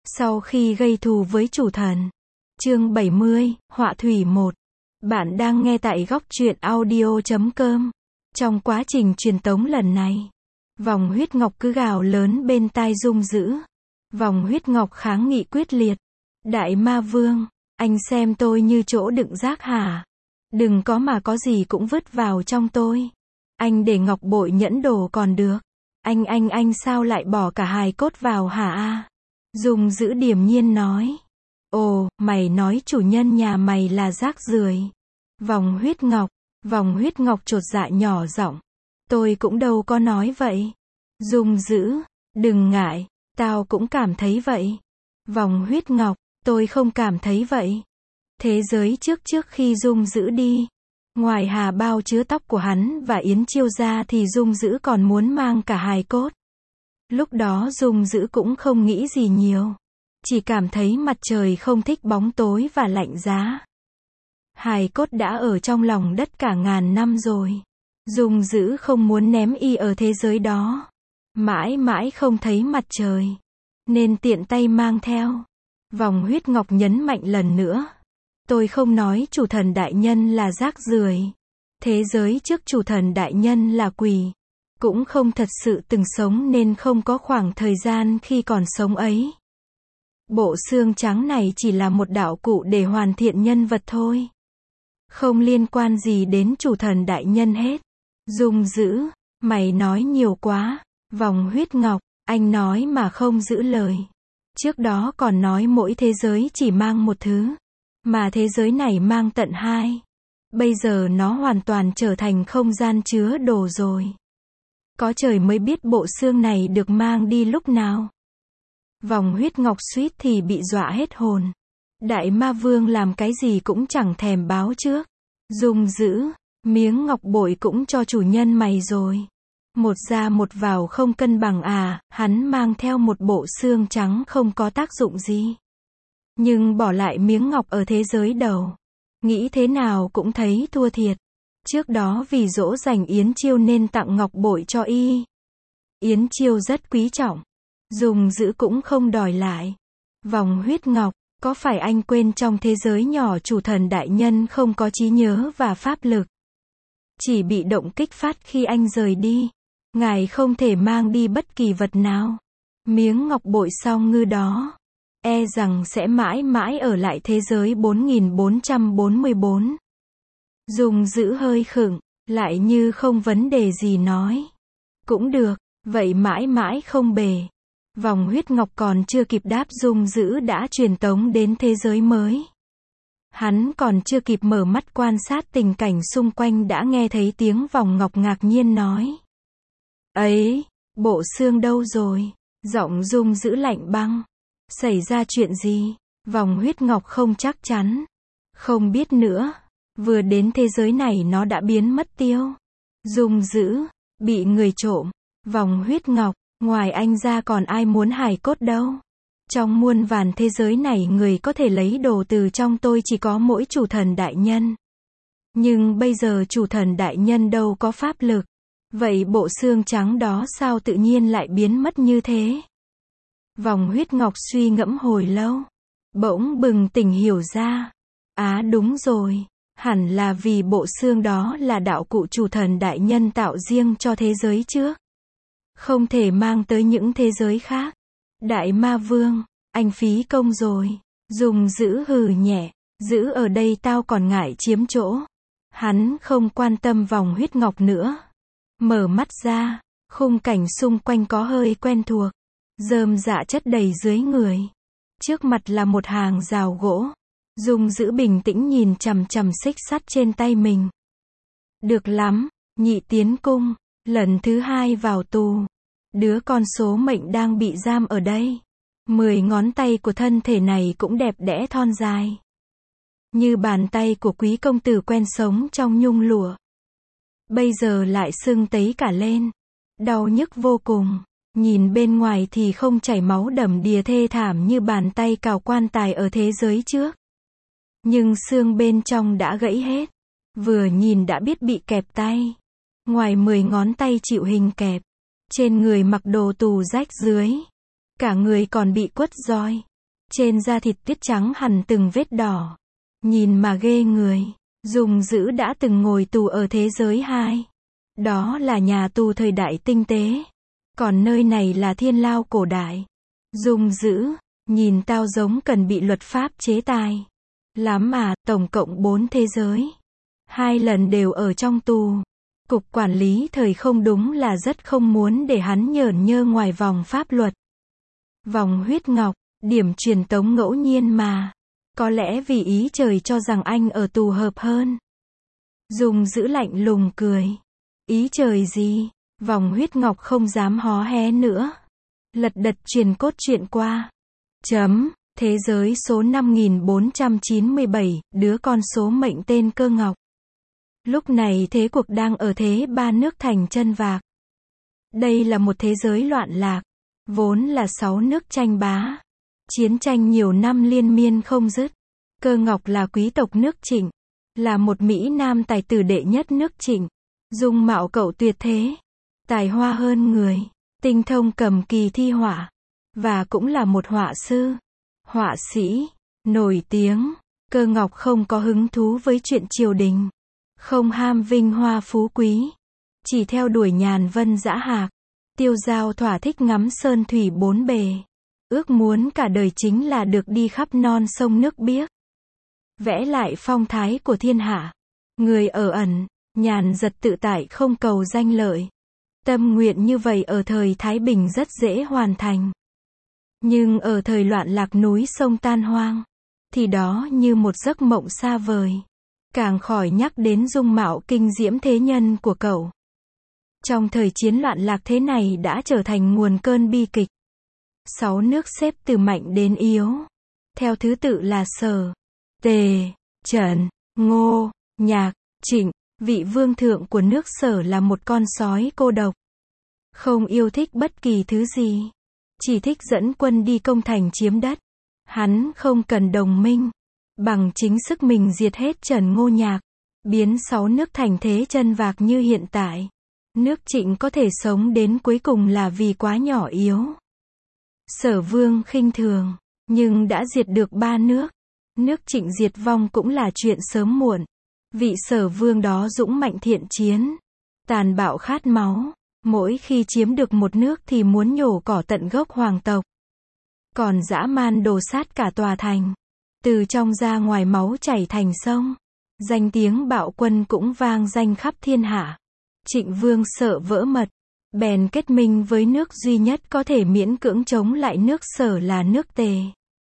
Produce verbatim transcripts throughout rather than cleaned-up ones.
Sau khi gây thù với chủ thần. Chương bảy mươi, Họa thủy một. Bạn đang nghe tại góc truyện audio chấm com. Trong quá trình truyền tống lần này, vòng huyết ngọc cứ gào lớn bên tai Dung Dữ. Vòng huyết ngọc kháng nghị quyết liệt. Đại ma vương, anh xem tôi như chỗ đựng rác hả? Đừng có mà có gì cũng vứt vào trong tôi. Anh để ngọc bội nhẫn đồ còn được. Anh anh anh sao lại bỏ cả hài cốt vào hả a? Dung Dữ điềm nhiên nói. Ồ, mày nói chủ nhân nhà mày là rác rưởi. Vòng huyết ngọc, vòng huyết ngọc chột dạ nhỏ giọng. Tôi cũng đâu có nói vậy. Dung Dữ, đừng ngại, tao cũng cảm thấy vậy. Vòng huyết ngọc, tôi không cảm thấy vậy. Thế giới trước trước khi Dung Dữ đi, ngoài hà bao chứa tóc của hắn và Yến Chiêu ra thì Dung Dữ còn muốn mang cả hài cốt. Lúc đó Dung Dữ cũng không nghĩ gì nhiều. Chỉ cảm thấy mặt trời không thích bóng tối và lạnh giá. Hài cốt đã ở trong lòng đất cả ngàn năm rồi. Dung Dữ không muốn ném y ở thế giới đó. Mãi mãi không thấy mặt trời. Nên tiện tay mang theo. Vòng huyết ngọc nhấn mạnh lần nữa. Tôi không nói chủ thần đại nhân là rác rưởi. Thế giới trước chủ thần đại nhân là quỷ. Cũng không thật sự từng sống nên không có khoảng thời gian khi còn sống ấy. Bộ xương trắng này chỉ là một đạo cụ để hoàn thiện nhân vật thôi. Không liên quan gì đến chủ thần đại nhân hết. Dung Dữ, mày nói nhiều quá. Vòng huyết ngọc, anh nói mà không giữ lời. Trước đó còn nói mỗi thế giới chỉ mang một thứ. Mà thế giới này mang tận hai. Bây giờ nó hoàn toàn trở thành không gian chứa đồ rồi. Có trời mới biết bộ xương này được mang đi lúc nào. Vòng huyết ngọc suýt thì bị dọa hết hồn. Đại ma vương làm cái gì cũng chẳng thèm báo trước. Dung Dữ, miếng ngọc bội cũng cho chủ nhân mày rồi. Một ra một vào không cân bằng à, hắn mang theo một bộ xương trắng không có tác dụng gì. Nhưng bỏ lại miếng ngọc ở thế giới đầu. Nghĩ thế nào cũng thấy thua thiệt. Trước đó vì dỗ dành Yến Chiêu nên tặng ngọc bội cho y. Yến Chiêu rất quý trọng. Dung Dữ cũng không đòi lại. Vòng huyết ngọc, có phải anh quên trong thế giới nhỏ chủ thần đại nhân không có trí nhớ và pháp lực? Chỉ bị động kích phát khi anh rời đi. Ngài không thể mang đi bất kỳ vật nào. Miếng ngọc bội song ngư đó, e rằng sẽ mãi mãi ở lại thế giới bốn nghìn bốn trăm bốn mươi bốn. Dung Dữ hơi khựng, lại như không vấn đề gì nói. Cũng được, vậy mãi mãi không bề. Vòng huyết ngọc còn chưa kịp đáp Dung Dữ đã truyền tống đến thế giới mới. Hắn còn chưa kịp mở mắt quan sát tình cảnh xung quanh đã nghe thấy tiếng vòng ngọc ngạc nhiên nói. Ấy, bộ xương đâu rồi? Giọng Dung Dữ lạnh băng. Xảy ra chuyện gì? Vòng huyết ngọc không chắc chắn. Không biết nữa. Vừa đến thế giới này nó đã biến mất tiêu. Dung Dữ, bị người trộm. Vòng huyết ngọc, ngoài anh ra còn ai muốn hài cốt đâu. Trong muôn vàn thế giới này người có thể lấy đồ từ trong tôi chỉ có mỗi chủ thần đại nhân. Nhưng bây giờ chủ thần đại nhân đâu có pháp lực. Vậy bộ xương trắng đó sao tự nhiên lại biến mất như thế? Vòng huyết ngọc suy ngẫm hồi lâu. Bỗng bừng tỉnh hiểu ra. Á đúng rồi. Hẳn là vì bộ xương đó là đạo cụ chủ thần đại nhân tạo riêng cho thế giới trước. Không thể mang tới những thế giới khác. Đại ma vương, anh phí công rồi. Dung Dữ hừ nhẹ. Giữ ở đây tao còn ngại chiếm chỗ. Hắn không quan tâm vòng huyết ngọc nữa. Mở mắt ra, khung cảnh xung quanh có hơi quen thuộc. Rơm rạ chất đầy dưới người. Trước mặt là một hàng rào gỗ. Dung Dữ bình tĩnh nhìn chằm chằm xích sắt trên tay mình. Được lắm, nhị tiến cung, lần thứ hai vào tù. Đứa con số mệnh đang bị giam ở đây. Mười ngón tay của thân thể này cũng đẹp đẽ thon dài. Như bàn tay của quý công tử quen sống trong nhung lụa. Bây giờ lại sưng tấy cả lên. Đau nhức vô cùng. Nhìn bên ngoài thì không chảy máu đầm đìa thê thảm như bàn tay cào quan tài ở thế giới trước. Nhưng xương bên trong đã gãy hết. Vừa nhìn đã biết bị kẹp tay. Ngoài mười ngón tay chịu hình kẹp. Trên người mặc đồ tù rách dưới. Cả người còn bị quất roi. Trên da thịt tuyết trắng hằn từng vết đỏ. Nhìn mà ghê người. Dung Dữ đã từng ngồi tù ở thế giới hai. Đó là nhà tù thời đại tinh tế. Còn nơi này là thiên lao cổ đại. Dung Dữ, nhìn tao giống cần bị luật pháp chế tài. Lắm mà, tổng cộng bốn thế giới. Hai lần đều ở trong tù. Cục quản lý thời không đúng là rất không muốn để hắn nhởn nhơ ngoài vòng pháp luật. Vòng huyết ngọc, điểm truyền tống ngẫu nhiên mà. Có lẽ vì ý trời cho rằng anh ở tù hợp hơn. Dung Dữ lạnh lùng cười. Ý trời gì? Vòng huyết ngọc không dám hó hé nữa. Lật đật truyền cốt truyện qua. Chấm, thế giới số năm nghìn bốn trăm chín mươi bảy, đứa con số mệnh tên Cơ Ngọc. Lúc này thế cuộc đang ở thế ba nước thành chân vạc. Đây là một thế giới loạn lạc. Vốn là sáu nước tranh bá. Chiến tranh nhiều năm liên miên không dứt. Cơ Ngọc là quý tộc nước Trịnh. Là một Mỹ Nam tài tử đệ nhất nước Trịnh. Dung mạo cậu tuyệt thế. Tài hoa hơn người. Tinh thông cầm kỳ thi họa. Và cũng là một họa sư. Họa sĩ. Nổi tiếng. Cơ Ngọc không có hứng thú với chuyện triều đình. Không ham vinh hoa phú quý. Chỉ theo đuổi nhàn vân dã hạc. Tiêu dao thỏa thích ngắm sơn thủy bốn bề. Ước muốn cả đời chính là được đi khắp non sông nước biếc. Vẽ lại phong thái của thiên hạ. Người ở ẩn, nhàn giật tự tại không cầu danh lợi. Tâm nguyện như vậy ở thời Thái Bình rất dễ hoàn thành. Nhưng ở thời loạn lạc núi sông tan hoang, thì đó như một giấc mộng xa vời. Càng khỏi nhắc đến dung mạo kinh diễm thế nhân của cậu. Trong thời chiến loạn lạc thế này đã trở thành nguồn cơn bi kịch. Sáu nước xếp từ mạnh đến yếu. Theo thứ tự là Sở, Tề, Trần, Ngô, Nhạc, Trịnh. Vị vương thượng của nước Sở là một con sói cô độc. Không yêu thích bất kỳ thứ gì. Chỉ thích dẫn quân đi công thành chiếm đất. Hắn không cần đồng minh. Bằng chính sức mình diệt hết Trần Ngô Nhạc. Biến sáu nước thành thế chân vạc như hiện tại. Nước Trịnh có thể sống đến cuối cùng là vì quá nhỏ yếu. Sở vương khinh thường. Nhưng đã diệt được ba nước. Nước Trịnh diệt vong cũng là chuyện sớm muộn. Vị Sở vương đó dũng mạnh thiện chiến. Tàn bạo khát máu. Mỗi khi chiếm được một nước thì muốn nhổ cỏ tận gốc hoàng tộc. Còn dã man đổ sát cả tòa thành. Từ trong ra ngoài máu chảy thành sông. Danh tiếng bạo quân cũng vang danh khắp thiên hạ. Trịnh vương sợ vỡ mật. Bèn kết minh với nước duy nhất có thể miễn cưỡng chống lại nước Sở là nước Tề.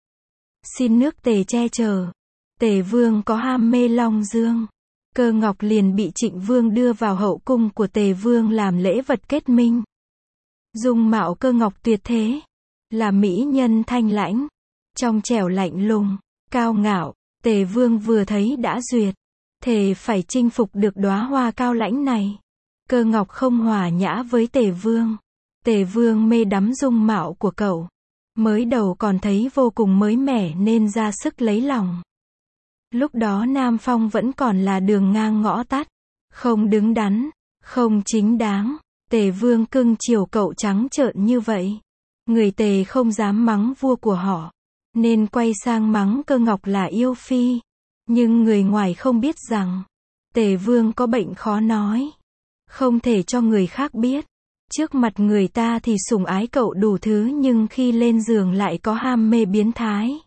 Xin nước Tề che chở. Tề vương có ham mê Long Dương. Cơ Ngọc liền bị Trịnh vương đưa vào hậu cung của Tề vương làm lễ vật kết minh. Dung mạo Cơ Ngọc tuyệt thế. Là mỹ nhân thanh lãnh. Trong trẻo lạnh lùng. Cao ngạo. Tề vương vừa thấy đã duyệt. Thề phải chinh phục được đóa hoa cao lãnh này. Cơ Ngọc không hòa nhã với Tề vương. Tề vương mê đắm dung mạo của cậu. Mới đầu còn thấy vô cùng mới mẻ nên ra sức lấy lòng. Lúc đó Nam Phong vẫn còn là đường ngang ngõ tắt. Không đứng đắn. Không chính đáng. Tề vương cưng chiều cậu trắng trợn như vậy. Người Tề không dám mắng vua của họ. Nên quay sang mắng Cơ Ngọc là yêu phi. Nhưng người ngoài không biết rằng. Tề vương có bệnh khó nói. Không thể cho người khác biết. Trước mặt người ta thì sủng ái cậu đủ thứ nhưng khi lên giường lại có ham mê biến thái.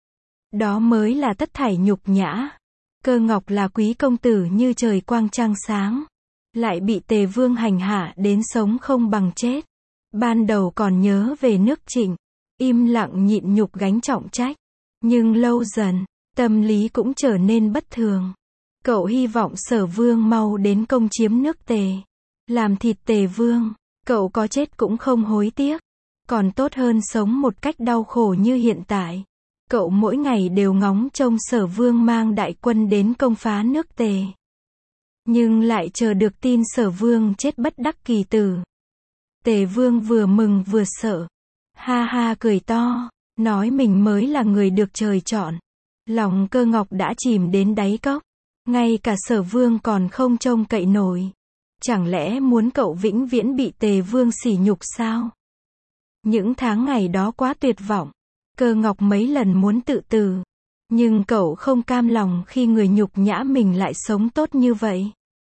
Đó mới là tất thảy nhục nhã. Cơ Ngọc là quý công tử như trời quang trăng sáng. Lại bị Tề vương hành hạ đến sống không bằng chết. Ban đầu còn nhớ về nước Trịnh. Im lặng nhịn nhục gánh trọng trách. Nhưng lâu dần, tâm lý cũng trở nên bất thường. Cậu hy vọng Sở vương mau đến công chiếm nước Tề. Làm thịt Tề vương. Cậu có chết cũng không hối tiếc. Còn tốt hơn sống một cách đau khổ như hiện tại. Cậu mỗi ngày đều ngóng trông Sở vương mang đại quân đến công phá nước Tề. Nhưng lại chờ được tin Sở vương chết bất đắc kỳ tử. Tề vương vừa mừng vừa sợ. Ha ha cười to. Nói mình mới là người được trời chọn. Lòng Cơ Ngọc đã chìm đến đáy cốc. Ngay cả Sở vương còn không trông cậy nổi. Chẳng lẽ muốn cậu vĩnh viễn bị Tề vương sỉ nhục sao? Những tháng ngày đó quá tuyệt vọng. Cơ ngọc mấy lần muốn tự tử. Nhưng cậu không cam lòng khi người nhục nhã mình lại sống tốt như vậy.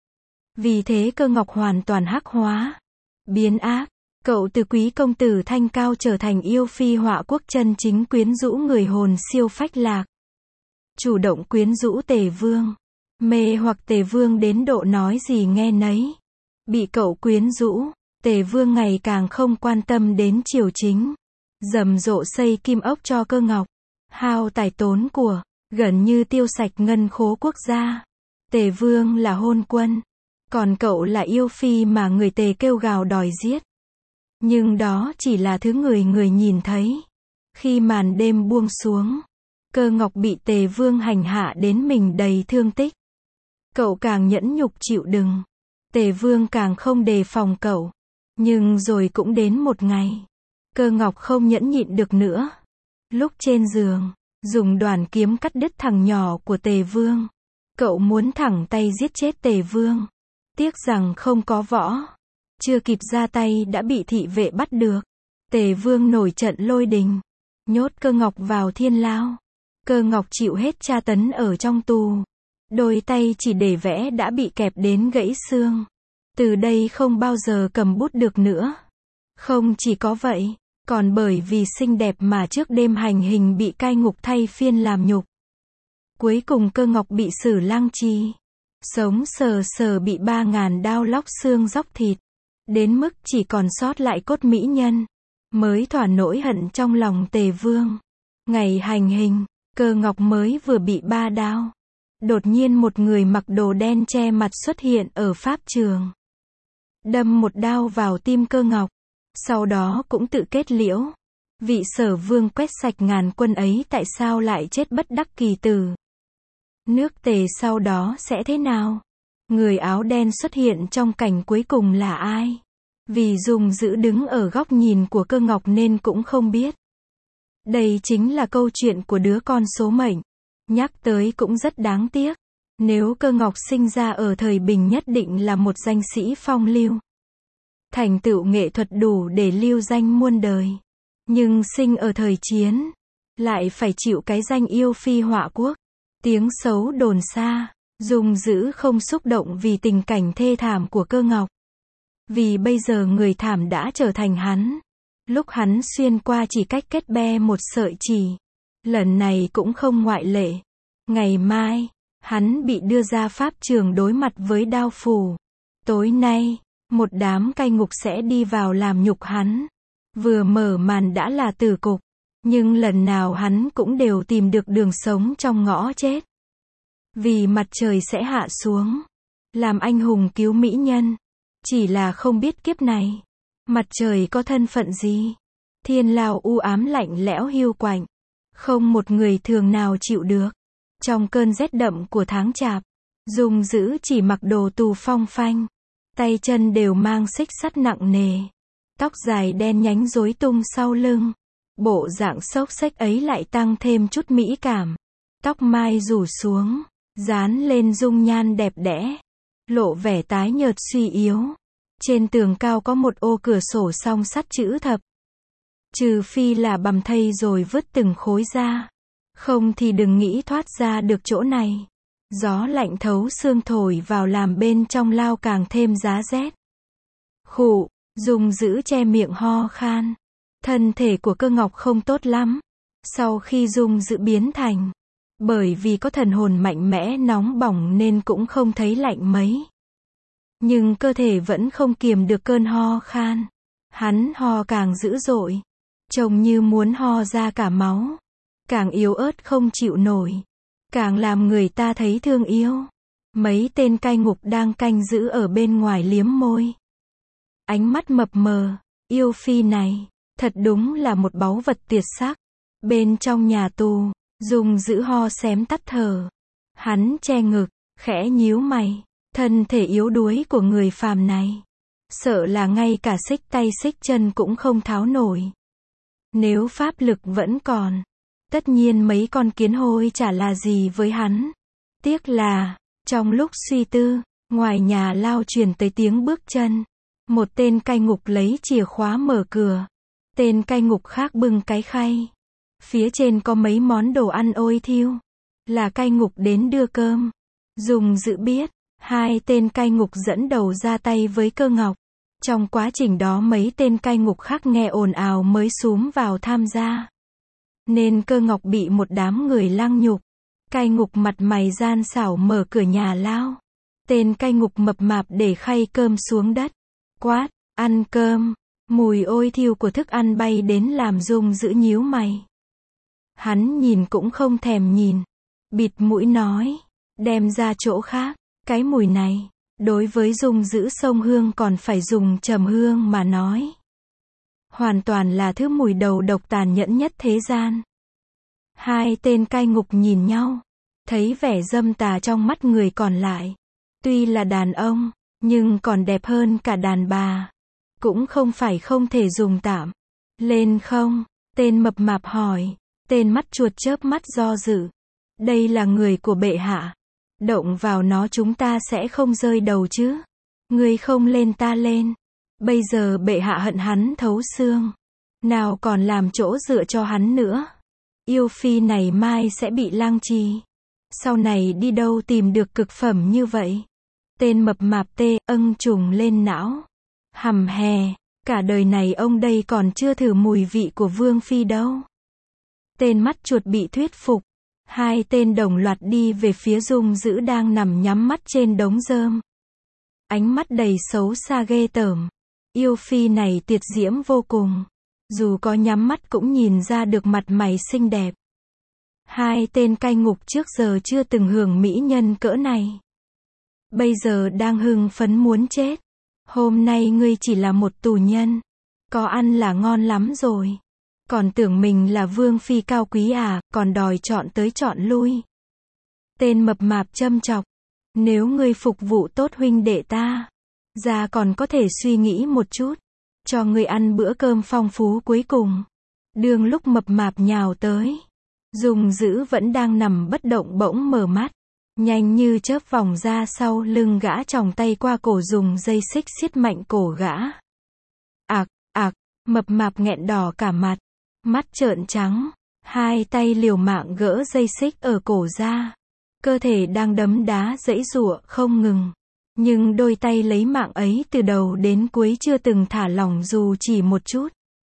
Vì thế cơ ngọc hoàn toàn hắc hóa. Biến ác. Cậu từ quý công tử thanh cao trở thành yêu phi họa quốc chân chính quyến rũ người hồn siêu phách lạc. Chủ động quyến rũ Tề Vương. Mê hoặc Tề Vương đến độ nói gì nghe nấy. Bị cậu quyến rũ, Tề Vương ngày càng không quan tâm đến triều chính. Rầm rộ xây kim ốc cho cơ ngọc. Hao tài tốn của, gần như tiêu sạch ngân khố quốc gia. Tề Vương là hôn quân. Còn cậu là yêu phi mà người Tề kêu gào đòi giết. Nhưng đó chỉ là thứ người người nhìn thấy. Khi màn đêm buông xuống, Cơ ngọc bị Tề Vương hành hạ đến mình đầy thương tích. Cậu càng nhẫn nhục chịu đựng. Tề Vương càng không đề phòng cậu. Nhưng rồi cũng đến một ngày. Cơ ngọc không nhẫn nhịn được nữa. Lúc trên giường, dùng đoàn kiếm cắt đứt thằng nhỏ của Tề Vương. Cậu muốn thẳng tay giết chết Tề Vương. Tiếc rằng không có võ. Chưa kịp ra tay đã bị thị vệ bắt được. Tề Vương nổi trận lôi đình. Nhốt Cơ ngọc vào thiên lao. Cơ ngọc chịu hết tra tấn ở trong tù. Đôi tay chỉ để vẽ đã bị kẹp đến gãy xương. Từ đây không bao giờ cầm bút được nữa. Không chỉ có vậy, còn bởi vì xinh đẹp mà trước đêm hành hình bị cai ngục thay phiên làm nhục. Cuối cùng Cơ ngọc bị xử lang trì. Sống sờ sờ bị ba ngàn đao lóc xương róc thịt. Đến mức chỉ còn sót lại cốt mỹ nhân. Mới thỏa nỗi hận trong lòng Tề Vương. Ngày hành hình, Cơ ngọc mới vừa bị ba đao. Đột nhiên một người mặc đồ đen che mặt xuất hiện ở pháp trường. Đâm một đao vào tim Cơ ngọc. Sau đó cũng tự kết liễu. Vị Sở Vương quét sạch ngàn quân ấy tại sao lại chết bất đắc kỳ tử? Nước Tề sau đó sẽ thế nào? Người áo đen xuất hiện trong cảnh cuối cùng là ai? Vì Dung Dữ đứng ở góc nhìn của Cơ ngọc nên cũng không biết. Đây chính là câu chuyện của đứa con số mệnh. Nhắc tới cũng rất đáng tiếc. Nếu Cơ ngọc sinh ra ở thời bình nhất định là một danh sĩ phong lưu. Thành tựu nghệ thuật đủ để lưu danh muôn đời. Nhưng sinh ở thời chiến, lại phải chịu cái danh yêu phi họa quốc. Tiếng xấu đồn xa. Dung Dữ không xúc động vì tình cảnh thê thảm của Cơ ngọc. Vì bây giờ người thảm đã trở thành hắn. Lúc hắn xuyên qua chỉ cách kết be một sợi chỉ. Lần này cũng không ngoại lệ. Ngày mai, hắn bị đưa ra pháp trường đối mặt với đao phủ. Tối nay, một đám cai ngục sẽ đi vào làm nhục hắn. Vừa mở màn đã là tử cục. Nhưng lần nào hắn cũng đều tìm được đường sống trong ngõ chết. Vì mặt trời sẽ hạ xuống. Làm anh hùng cứu mỹ nhân. Chỉ là không biết kiếp này. Mặt trời có thân phận gì? Thiên lao u ám lạnh lẽo hiu quạnh. Không một người thường nào chịu được. Trong cơn rét đậm của tháng chạp. Dung Dữ chỉ mặc đồ tù phong phanh. Tay chân đều mang xích sắt nặng nề. Tóc dài đen nhánh rối tung sau lưng. Bộ dạng xốc xếch ấy lại tăng thêm chút mỹ cảm. Tóc mai rủ xuống. Dán lên dung nhan đẹp đẽ. Lộ vẻ tái nhợt suy yếu. Trên tường cao có một ô cửa sổ song sắt chữ thập. Trừ phi là bằm thây rồi vứt từng khối ra. Không thì đừng nghĩ thoát ra được chỗ này. Gió lạnh thấu xương thổi vào làm bên trong lao càng thêm giá rét. Khụ, Dung Dữ che miệng ho khan. Thân thể của Cơ ngọc không tốt lắm. Sau khi Dung Dữ biến thành. Bởi vì có thần hồn mạnh mẽ nóng bỏng nên cũng không thấy lạnh mấy. Nhưng cơ thể vẫn không kiềm được cơn ho khan. Hắn ho càng dữ dội. Trông như muốn ho ra cả máu. Càng yếu ớt không chịu nổi. Càng làm người ta thấy thương yêu. Mấy tên cai ngục đang canh giữ ở bên ngoài liếm môi. Ánh mắt mập mờ. Yêu phi này, thật đúng là một báu vật tuyệt sắc. Bên trong nhà tù, Dung Dữ ho xém tắt thở. Hắn che ngực, khẽ nhíu mày. Thân thể yếu đuối của người phàm này. Sợ là ngay cả xích tay xích chân cũng không tháo nổi. Nếu pháp lực vẫn còn. Tất nhiên mấy con kiến hôi chả là gì với hắn. Tiếc là, trong lúc suy tư, ngoài nhà lao truyền tới tiếng bước chân. Một tên cai ngục lấy chìa khóa mở cửa. Tên cai ngục khác bưng cái khay. Phía trên có mấy món đồ ăn ôi thiêu. Là cai ngục đến đưa cơm. Dung Dữ biết, hai tên cai ngục dẫn đầu ra tay với Cơ Ngọc. Trong quá trình đó mấy tên cai ngục khác nghe ồn ào mới xúm vào tham gia. Nên Cơ Ngọc bị một đám người lăng nhục. Cai ngục mặt mày gian xảo mở cửa nhà lao. Tên cai ngục mập mạp để khay cơm xuống đất. Quát, ăn cơm. Mùi ôi thiêu của thức ăn bay đến làm Dung Dữ nhíu mày. Hắn nhìn cũng không thèm nhìn. Bịt mũi nói, đem ra chỗ khác. Cái mùi này, đối với Dung Dữ sông hương còn phải dùng trầm hương mà nói. Hoàn toàn là thứ mùi đầu độc tàn nhẫn nhất thế gian. Hai tên cai ngục nhìn nhau, thấy vẻ dâm tà trong mắt người còn lại. Tuy là đàn ông, nhưng còn đẹp hơn cả đàn bà. Cũng không phải không thể dùng tạm. Lên không? Tên mập mạp hỏi. Tên mắt chuột chớp mắt do dự. Đây là người của bệ hạ. Động vào nó chúng ta sẽ không rơi đầu chứ. Ngươi không lên ta lên. Bây giờ bệ hạ hận hắn thấu xương. Nào còn làm chỗ dựa cho hắn nữa. Yêu phi này mai sẽ bị lang trì. Sau này đi đâu tìm được cực phẩm như vậy. Tên mập mạp tê âng trùng lên não. Hầm hè, cả đời này ông đây còn chưa thử mùi vị của vương phi đâu. Tên mắt chuột bị thuyết phục. Hai tên đồng loạt đi về phía Dung Dữ đang nằm nhắm mắt trên đống rơm. Ánh mắt đầy xấu xa ghê tởm. Yêu phi này tuyệt diễm vô cùng. Dù có nhắm mắt cũng nhìn ra được mặt mày xinh đẹp. Hai tên cai ngục trước giờ chưa từng hưởng mỹ nhân cỡ này. Bây giờ đang hưng phấn muốn chết. Hôm nay ngươi chỉ là một tù nhân. Có ăn là ngon lắm rồi. Còn tưởng mình là vương phi cao quý à, còn đòi chọn tới chọn lui. Tên mập mạp châm chọc. Nếu ngươi phục vụ tốt huynh đệ ta, ra còn có thể suy nghĩ một chút. Cho ngươi ăn bữa cơm phong phú cuối cùng. Đương lúc mập mạp nhào tới. Dung Dữ vẫn đang nằm bất động bỗng mở mắt. Nhanh như chớp vòng ra sau lưng gã chòng tay qua cổ dùng dây xích siết mạnh cổ gã. Ạc, ạc, mập mạp nghẹn đỏ cả mặt. Mắt trợn trắng. Hai tay liều mạng gỡ dây xích ở cổ ra. Cơ thể đang đấm đá giãy giụa không ngừng. Nhưng đôi tay lấy mạng ấy từ đầu đến cuối chưa từng thả lỏng dù chỉ một chút.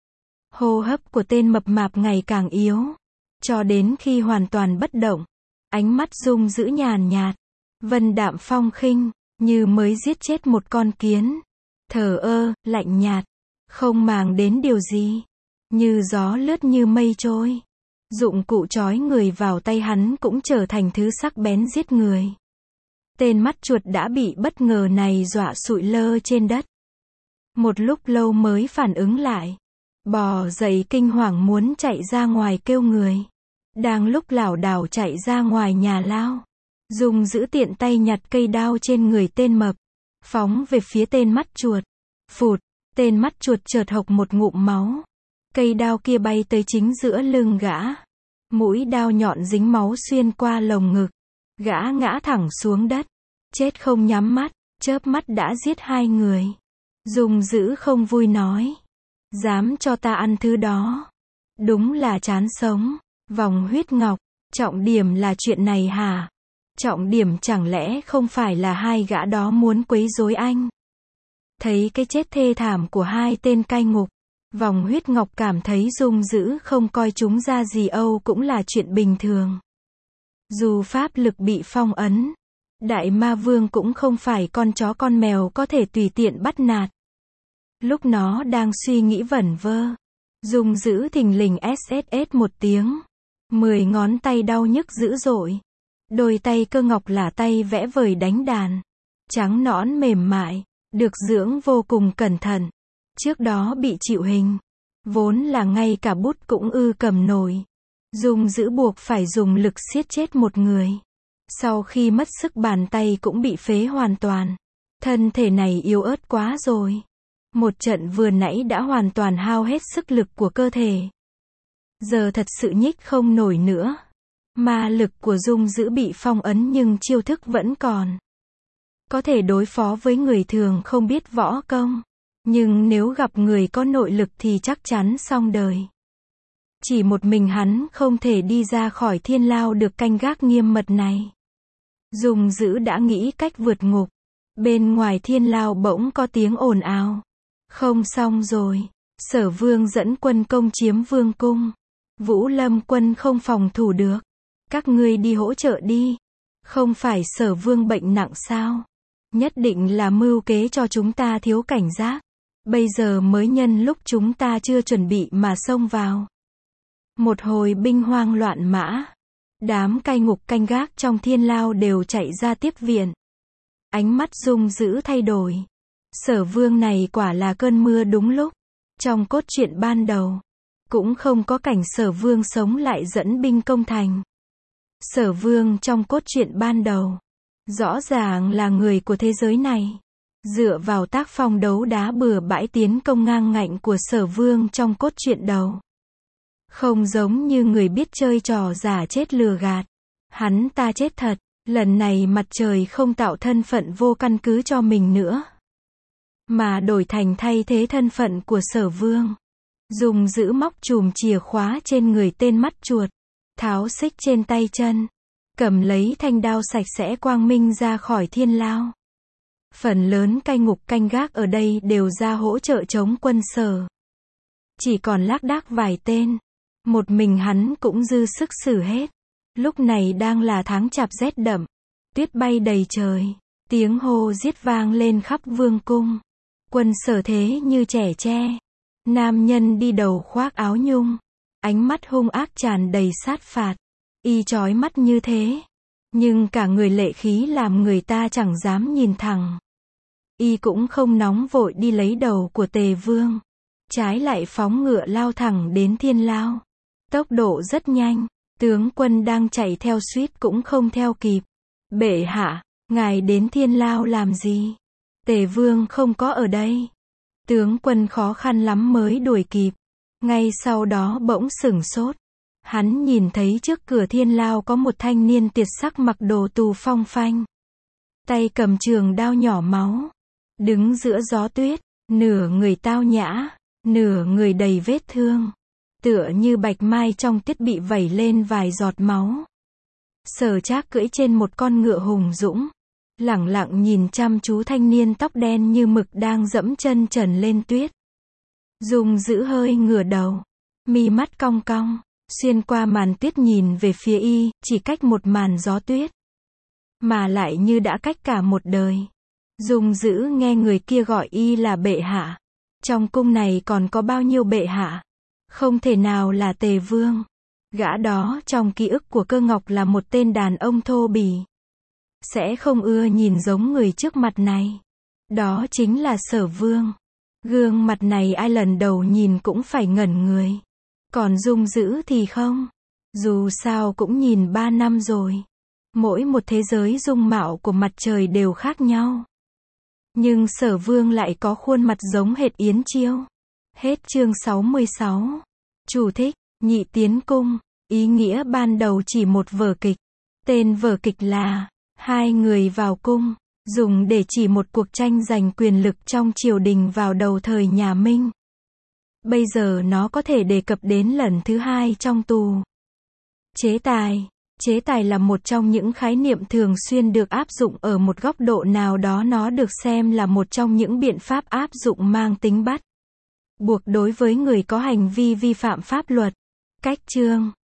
Hô hấp của tên mập mạp ngày càng yếu. Cho đến khi hoàn toàn bất động. Ánh mắt Dung Dữ nhàn nhạt. Vân đạm phong khinh, như mới giết chết một con kiến. Thờ ơ, lạnh nhạt. Không màng đến điều gì. Như gió lướt như mây trôi. Dụng cụ trói người vào tay hắn cũng trở thành thứ sắc bén giết người. Tên mắt chuột đã bị bất ngờ này dọa sụi lơ trên đất. Một lúc lâu mới phản ứng lại. Bò dậy kinh hoàng muốn chạy ra ngoài kêu người. Đang lúc lảo đảo chạy ra ngoài nhà lao. Dung Dữ tiện tay nhặt cây đao trên người tên mập. Phóng về phía tên mắt chuột. Phụt, tên mắt chuột chợt hộc một ngụm máu. Cây đao kia bay tới chính giữa lưng gã. Mũi đao nhọn dính máu xuyên qua lồng ngực. Gã ngã thẳng xuống đất. Chết không nhắm mắt, chớp mắt đã giết hai người. Dung Dữ không vui nói. Dám cho ta ăn thứ đó. Đúng là chán sống. Vòng huyết ngọc, trọng điểm là chuyện này hả? Trọng điểm chẳng lẽ không phải là hai gã đó muốn quấy rối anh? Thấy cái chết thê thảm của hai tên cai ngục. Vòng huyết ngọc cảm thấy Dung Dữ không coi chúng ra gì âu cũng là chuyện bình thường. Dù pháp lực bị phong ấn, Đại Ma Vương cũng không phải con chó con mèo có thể tùy tiện bắt nạt. Lúc nó đang suy nghĩ vẩn vơ, Dung Dữ thình lình ét ét ét một tiếng. Mười ngón tay đau nhức dữ dội. Đôi tay Cơ Ngọc là tay vẽ vời đánh đàn. Trắng nõn mềm mại, được dưỡng vô cùng cẩn thận. Trước đó bị chịu hình. Vốn là ngay cả bút cũng ư cầm nổi. Dung Dữ buộc phải dùng lực siết chết một người. Sau khi mất sức bàn tay cũng bị phế hoàn toàn. Thân thể này yếu ớt quá rồi. Một trận vừa nãy đã hoàn toàn hao hết sức lực của cơ thể. Giờ thật sự nhích không nổi nữa. Ma lực của Dung Dữ bị phong ấn nhưng chiêu thức vẫn còn. Có thể đối phó với người thường không biết võ công. Nhưng nếu gặp người có nội lực thì chắc chắn xong đời. Chỉ một mình hắn không thể đi ra khỏi thiên lao được canh gác nghiêm mật này. Dung Dữ đã nghĩ cách vượt ngục. Bên ngoài thiên lao bỗng có tiếng ồn ào. Không xong rồi. Sở Vương dẫn quân công chiếm vương cung. Vũ Lâm quân không phòng thủ được. Các ngươi đi hỗ trợ đi. Không phải Sở Vương bệnh nặng sao? Nhất định là mưu kế cho chúng ta thiếu cảnh giác. Bây giờ mới nhân lúc chúng ta chưa chuẩn bị mà xông vào. Một hồi binh hoang loạn mã. Đám cai ngục canh gác trong thiên lao đều chạy ra tiếp viện. Ánh mắt Dung Dữ thay đổi. Sở Vương này quả là cơn mưa đúng lúc. Trong cốt truyện ban đầu, cũng không có cảnh Sở Vương sống lại dẫn binh công thành. Sở Vương trong cốt truyện ban đầu, rõ ràng là người của thế giới này. Dựa vào tác phong đấu đá bừa bãi tiến công ngang ngạnh của Sở Vương trong cốt truyện đầu. Không giống như người biết chơi trò giả chết lừa gạt. Hắn ta chết thật, lần này mặt trời không tạo thân phận vô căn cứ cho mình nữa. Mà đổi thành thay thế thân phận của Sở Vương. Dùng giữ móc chùm chìa khóa trên người tên mắt chuột. Tháo xích trên tay chân. Cầm lấy thanh đao sạch sẽ quang minh ra khỏi thiên lao. Phần lớn cai ngục canh gác ở đây đều ra hỗ trợ chống quân Sở. Chỉ còn lác đác vài tên. Một mình hắn cũng dư sức xử hết. Lúc này đang là tháng chạp rét đậm. Tuyết bay đầy trời. Tiếng hô giết vang lên khắp vương cung. Quân Sở thế như trẻ tre. Nam nhân đi đầu khoác áo nhung. Ánh mắt hung ác tràn đầy sát phạt. Y chói mắt như thế. Nhưng cả người lệ khí làm người ta chẳng dám nhìn thẳng. Y cũng không nóng vội đi lấy đầu của Tề Vương. Trái lại phóng ngựa lao thẳng đến thiên lao. Tốc độ rất nhanh. Tướng quân đang chạy theo suýt cũng không theo kịp. Bệ hạ, ngài đến thiên lao làm gì? Tề Vương không có ở đây. Tướng quân khó khăn lắm mới đuổi kịp. Ngay sau đó bỗng sửng sốt. Hắn nhìn thấy trước cửa thiên lao có một thanh niên tiệt sắc mặc đồ tù phong phanh. Tay cầm trường đao nhỏ máu. Đứng giữa gió tuyết, nửa người tao nhã, nửa người đầy vết thương. Tựa như bạch mai trong tiết bị vẩy lên vài giọt máu. Sở Trác cưỡi trên một con ngựa hùng dũng. Lẳng lặng nhìn chăm chú thanh niên tóc đen như mực đang dẫm chân trần lên tuyết. Dung Dữ hơi ngửa đầu. Mi mắt cong cong. Xuyên qua màn tuyết nhìn về phía y, chỉ cách một màn gió tuyết. Mà lại như đã cách cả một đời. Dung Dữ nghe người kia gọi y là bệ hạ. Trong cung này còn có bao nhiêu bệ hạ? Không thể nào là Tề Vương. Gã đó trong ký ức của Cơ Ngọc là một tên đàn ông thô bỉ. Sẽ không ưa nhìn giống người trước mặt này. Đó chính là Sở Vương. Gương mặt này ai lần đầu nhìn cũng phải ngẩn người. Còn Dung Dữ thì không. Dù sao cũng nhìn ba năm rồi. Mỗi một thế giới dung mạo của mặt trời đều khác nhau. Nhưng Sở Vương lại có khuôn mặt giống hệt Yến Chiêu. Hết chương sáu mươi sáu. Chủ thích, Nhị Tiến Cung. Ý nghĩa ban đầu chỉ một vở kịch. Tên vở kịch là Hai người vào cung. Dùng để chỉ một cuộc tranh giành quyền lực trong triều đình vào đầu thời nhà Minh. Bây giờ nó có thể đề cập đến lần thứ hai trong tù. Chế tài. Chế tài là một trong những khái niệm thường xuyên được áp dụng ở một góc độ nào đó. Nó được xem là một trong những biện pháp áp dụng mang tính bắt buộc đối với người có hành vi vi phạm pháp luật. Cách chương